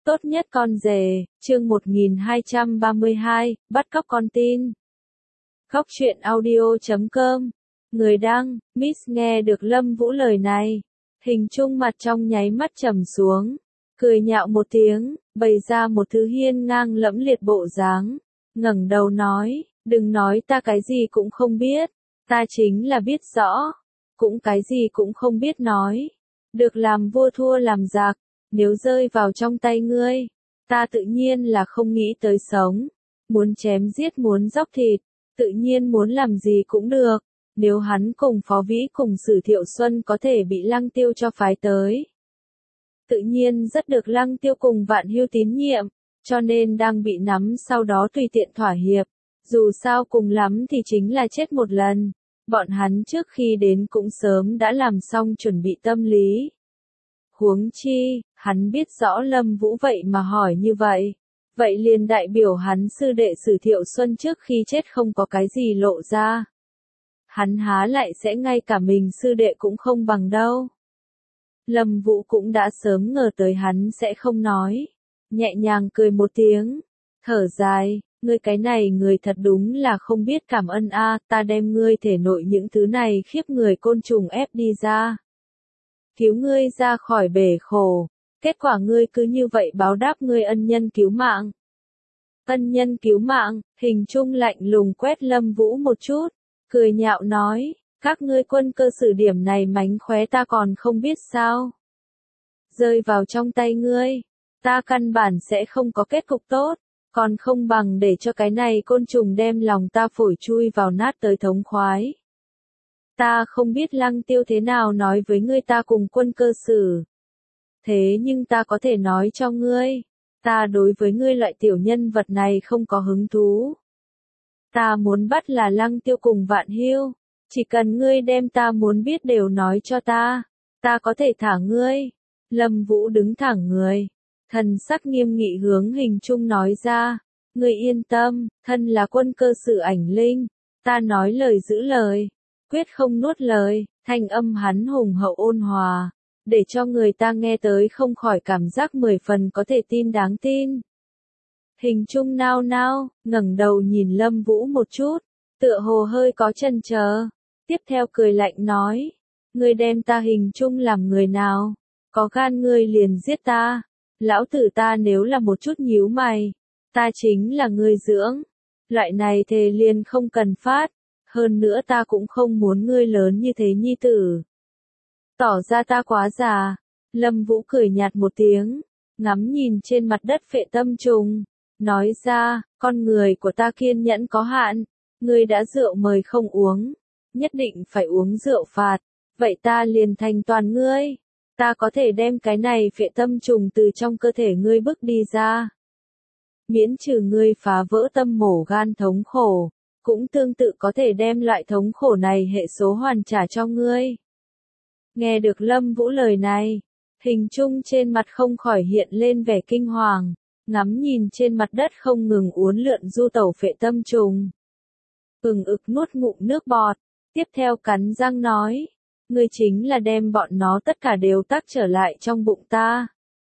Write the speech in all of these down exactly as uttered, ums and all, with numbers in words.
Tốt nhất con rể, chương một nghìn hai trăm ba mươi hai, bắt cóc con tin. Góc truyện audio chấm com. Người đăng, Miss nghe được Lâm Vũ lời này. Hình trung mặt trong nháy mắt trầm xuống. Cười nhạo một tiếng, bày ra một thứ hiên ngang lẫm liệt bộ dáng. ngẩng đầu nói, đừng nói ta cái gì cũng không biết. Ta chính là biết rõ. Cũng cái gì cũng không biết nói. Được làm vua thua làm giặc. Nếu rơi vào trong tay ngươi, ta tự nhiên là không nghĩ tới sống. Muốn chém giết muốn dóc thịt, tự nhiên muốn làm gì cũng được. Nếu hắn cùng Phó Vĩ cùng Sử Thiệu Xuân có thể bị Lăng Tiêu cho phái tới, tự nhiên rất được Lăng Tiêu cùng Vạn Hưu tín nhiệm, cho nên đang bị nắm sau đó tùy tiện thỏa hiệp. Dù sao cùng lắm thì chính là chết một lần. Bọn hắn trước khi đến cũng sớm đã làm xong chuẩn bị tâm lý. Huống chi, hắn biết rõ Lâm Vũ vậy mà hỏi như vậy. Vậy liền đại biểu hắn sư đệ Sử Thiệu Xuân trước khi chết không có cái gì lộ ra. Hắn há lại sẽ ngay cả mình sư đệ cũng không bằng đâu. Lâm Vũ cũng đã sớm ngờ tới hắn sẽ không nói. Nhẹ nhàng cười một tiếng. Thở dài, ngươi cái này người thật đúng là không biết cảm ơn a, ta đem ngươi thể nội những thứ này khiếp người côn trùng ép đi ra. Cứu ngươi ra khỏi bể khổ, kết quả ngươi cứ như vậy báo đáp ngươi ân nhân cứu mạng. Ân nhân cứu mạng, hình trung lạnh lùng quét Lâm Vũ một chút, cười nhạo nói, các ngươi quân cơ sử điểm này mánh khóe ta còn không biết sao. Rơi vào trong tay ngươi, ta căn bản sẽ không có kết cục tốt, còn không bằng để cho cái này côn trùng đem lòng ta phổi chui vào nát tới thống khoái. Ta không biết Lăng Tiêu thế nào nói với ngươi ta cùng quân cơ sử. Thế nhưng ta có thể nói cho ngươi, ta đối với ngươi loại tiểu nhân vật này không có hứng thú. Ta muốn bắt là Lăng Tiêu cùng Vạn Hưu, chỉ cần ngươi đem ta muốn biết đều nói cho ta, ta có thể thả ngươi. Lâm Vũ đứng thẳng người, thần sắc nghiêm nghị hướng hình trung nói ra, ngươi yên tâm, thân là quân cơ sử ảnh linh, ta nói lời giữ lời. Quyết không nuốt lời, thanh âm hắn hùng hậu ôn hòa, để cho người ta nghe tới không khỏi cảm giác mười phần có thể tin đáng tin. Hình trung nao nao, ngẩng đầu nhìn Lâm Vũ một chút, tựa hồ hơi có chần chờ, tiếp theo cười lạnh nói, ngươi đem ta hình trung làm người nào, có gan ngươi liền giết ta, lão tử ta nếu là một chút nhíu mày, ta chính là ngươi dưỡng, loại này thề liền không cần phát. Hơn nữa ta cũng không muốn ngươi lớn như thế nhi tử. Tỏ ra ta quá già. Lâm Vũ cười nhạt một tiếng, ngắm nhìn trên mặt đất phệ tâm trùng, nói ra, con người của ta kiên nhẫn có hạn, ngươi đã rượu mời không uống, nhất định phải uống rượu phạt, vậy ta liền thành toàn ngươi, ta có thể đem cái này phệ tâm trùng từ trong cơ thể ngươi bức đi ra. Miễn trừ ngươi phá vỡ tâm mổ gan thống khổ. Cũng tương tự có thể đem loại thống khổ này hệ số hoàn trả cho ngươi. Nghe được Lâm Vũ lời này, hình trung trên mặt không khỏi hiện lên vẻ kinh hoàng, ngắm nhìn trên mặt đất không ngừng uốn lượn du tẩu phệ tâm trùng. Ừng ực nuốt ngụm nước bọt, tiếp theo cắn răng nói, ngươi chính là đem bọn nó tất cả đều tắc trở lại trong bụng ta.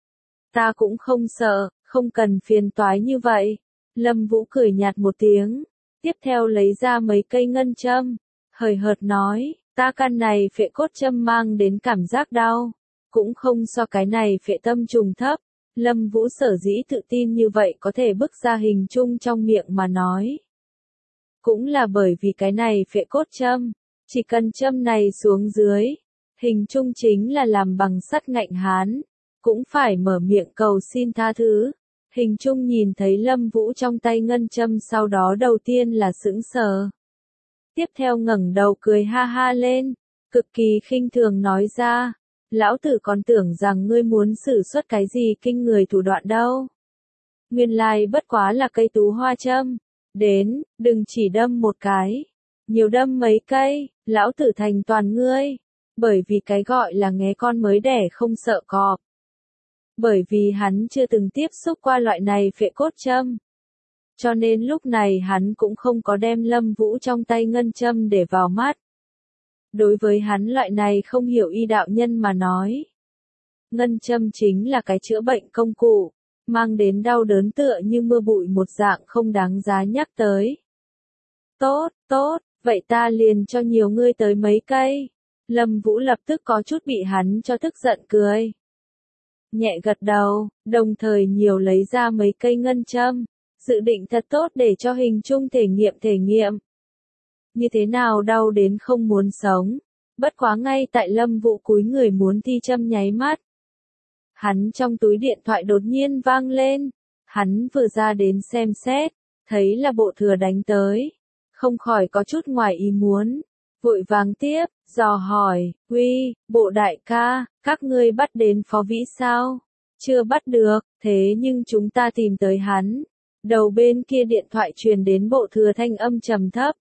Ta cũng không sợ, không cần phiền toái như vậy. Lâm Vũ cười nhạt một tiếng. Tiếp theo lấy ra mấy cây ngân châm, hời hợt nói, ta căn này phệ cốt châm mang đến cảm giác đau, cũng không so cái này phệ tâm trùng thấp. Lâm Vũ sở dĩ tự tin như vậy có thể bức ra hình trung trong miệng mà nói. Cũng là bởi vì cái này phệ cốt châm, chỉ cần châm này xuống dưới, hình trung chính là làm bằng sắt ngạnh hán, cũng phải mở miệng cầu xin tha thứ. Hình trung nhìn thấy Lâm Vũ trong tay ngân châm sau đó đầu tiên là sững sờ. Tiếp theo ngẩng đầu cười ha ha lên, cực kỳ khinh thường nói ra, lão tử còn tưởng rằng ngươi muốn sử xuất cái gì kinh người thủ đoạn đâu. Nguyên lai bất quá là cây tú hoa châm, đến, đừng chỉ đâm một cái, nhiều đâm mấy cây, lão tử thành toàn ngươi, bởi vì cái gọi là nghé con mới đẻ không sợ cọp. Bởi vì hắn chưa từng tiếp xúc qua loại này phệ cốt châm. Cho nên lúc này hắn cũng không có đem Lâm Vũ trong tay ngân châm để vào mắt. Đối với hắn loại này không hiểu y đạo nhân mà nói. Ngân châm chính là cái chữa bệnh công cụ. mang đến đau đớn tựa như mưa bụi một dạng không đáng giá nhắc tới. Tốt, tốt, vậy ta liền cho nhiều ngươi tới mấy cây. Lâm Vũ lập tức có chút bị hắn cho tức giận cười. Nhẹ gật đầu, đồng thời nhiều lấy ra mấy cây ngân châm, dự định thật tốt để cho hình trung thể nghiệm thể nghiệm. Như thế nào đau đến không muốn sống, bất quá ngay tại Lâm Vũ cúi người muốn thi châm nháy mắt. Hắn trong túi điện thoại đột nhiên vang lên, hắn vừa ra đến xem xét, thấy là bộ thừa đánh tới, không khỏi có chút ngoài ý muốn, vội vàng tiếp, dò hỏi, uy, bộ đại ca, các ngươi bắt đến Phó Vĩ sao? Chưa bắt được, thế nhưng chúng ta tìm tới hắn. Đầu bên kia điện thoại truyền đến bộ thừa thanh âm trầm thấp.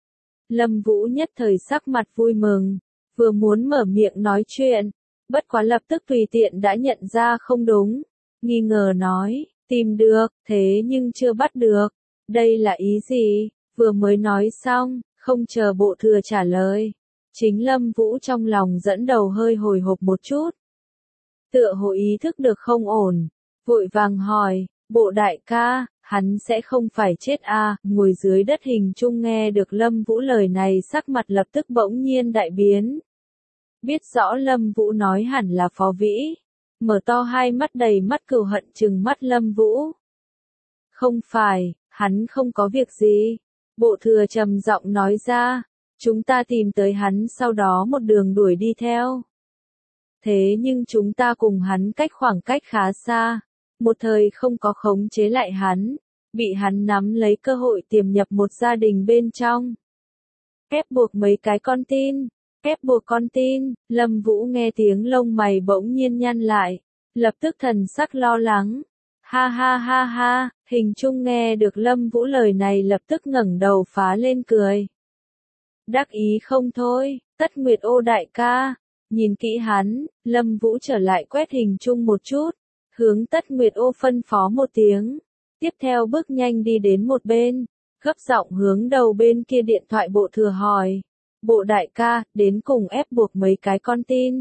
Lâm Vũ nhất thời sắc mặt vui mừng, vừa muốn mở miệng nói chuyện, bất quá lập tức tùy tiện đã nhận ra không đúng, nghi ngờ nói, tìm được, thế nhưng chưa bắt được, đây là ý gì? Vừa mới nói xong, không chờ bộ thừa trả lời, chính Lâm Vũ trong lòng dẫn đầu hơi hồi hộp một chút. Tựa hồ ý thức được không ổn, vội vàng hỏi, bộ đại ca, hắn sẽ không phải chết à? Ngồi dưới đất hình trung nghe được Lâm Vũ lời này sắc mặt lập tức bỗng nhiên đại biến. Biết rõ Lâm Vũ nói hẳn là Phó Vĩ, mở to hai mắt đầy mắt cừu hận trừng mắt Lâm Vũ. Không phải, hắn không có việc gì. Bộ thừa trầm giọng nói ra, chúng ta tìm tới hắn sau đó một đường đuổi đi theo. Thế nhưng chúng ta cùng hắn cách khoảng cách khá xa, một thời không có khống chế lại hắn, bị hắn nắm lấy cơ hội tiềm nhập một gia đình bên trong. Ép buộc mấy cái con tin, ép buộc con tin, Lâm Vũ nghe tiếng lông mày bỗng nhiên nhăn lại, lập tức thần sắc lo lắng. Ha ha ha ha, hình trung nghe được Lâm Vũ lời này lập tức ngẩng đầu phá lên cười. Đắc ý không thôi, Tất Nguyệt Ô đại ca, nhìn kỹ hắn, Lâm Vũ trở lại quét hình trung một chút, hướng Tất Nguyệt Ô phân phó một tiếng, tiếp theo bước nhanh đi đến một bên, gấp giọng hướng đầu bên kia điện thoại bộ thừa hỏi, bộ đại ca, đến cùng ép buộc mấy cái con tin.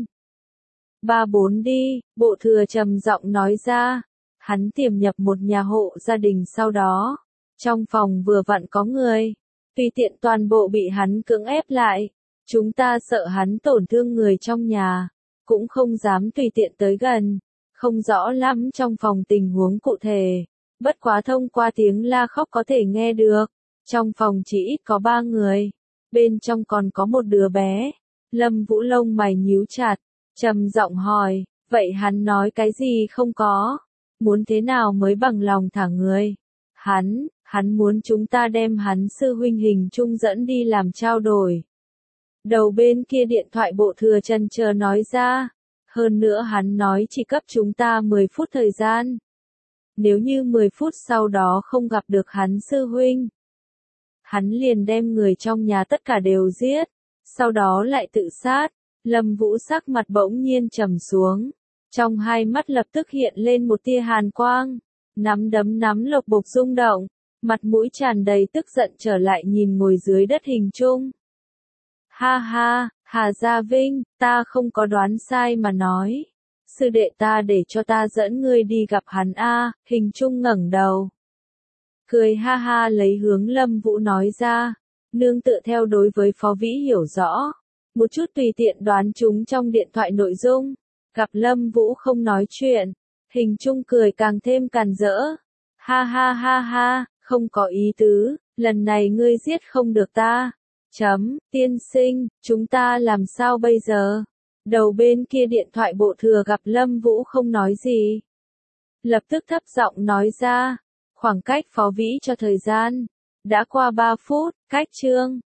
Ba bốn đi, bộ thừa trầm giọng nói ra. Hắn tiềm nhập một nhà hộ gia đình sau đó, trong phòng vừa vặn có người, tùy tiện toàn bộ bị hắn cưỡng ép lại, chúng ta sợ hắn tổn thương người trong nhà, cũng không dám tùy tiện tới gần, không rõ lắm trong phòng tình huống cụ thể, bất quá thông qua tiếng la khóc có thể nghe được, trong phòng chỉ ít có ba người, bên trong còn có một đứa bé. Lâm Vũ lông mày nhíu chặt, trầm giọng hỏi, vậy hắn nói cái gì không có? Muốn thế nào mới bằng lòng thả người? Hắn, hắn muốn chúng ta đem hắn sư huynh hình trung dẫn đi làm trao đổi. Đầu bên kia điện thoại bộ thừa chần chờ nói ra, hơn nữa hắn nói chỉ cấp chúng ta mười phút thời gian. Nếu như mười phút sau đó không gặp được hắn sư huynh, hắn liền đem người trong nhà tất cả đều giết, sau đó lại tự sát. Lâm Vũ sắc mặt bỗng nhiên trầm xuống. Trong hai mắt lập tức hiện lên một tia hàn quang, nắm đấm nắm lộc bộc rung động, mặt mũi tràn đầy tức giận trở lại nhìn ngồi dưới đất hình trung. Ha ha, Hà Gia Vinh, ta không có đoán sai mà nói. Sư đệ ta để cho ta dẫn ngươi đi gặp hắn a. Hình trung ngẩng đầu. Cười ha ha lấy hướng Lâm Vũ nói ra, nương tựa theo đối với Phó Vĩ hiểu rõ, một chút tùy tiện đoán chúng trong điện thoại nội dung. Gặp Lâm Vũ không nói chuyện, hình trung cười càng thêm càn rỡ. Ha ha ha ha, không có ý tứ, lần này ngươi giết không được ta. Chấm, tiên sinh, chúng ta làm sao bây giờ? Đầu bên kia điện thoại bộ thừa gặp Lâm Vũ không nói gì. Lập tức thấp giọng nói ra, khoảng cách Phó Vĩ cho thời gian. Đã qua ba phút, cách chương.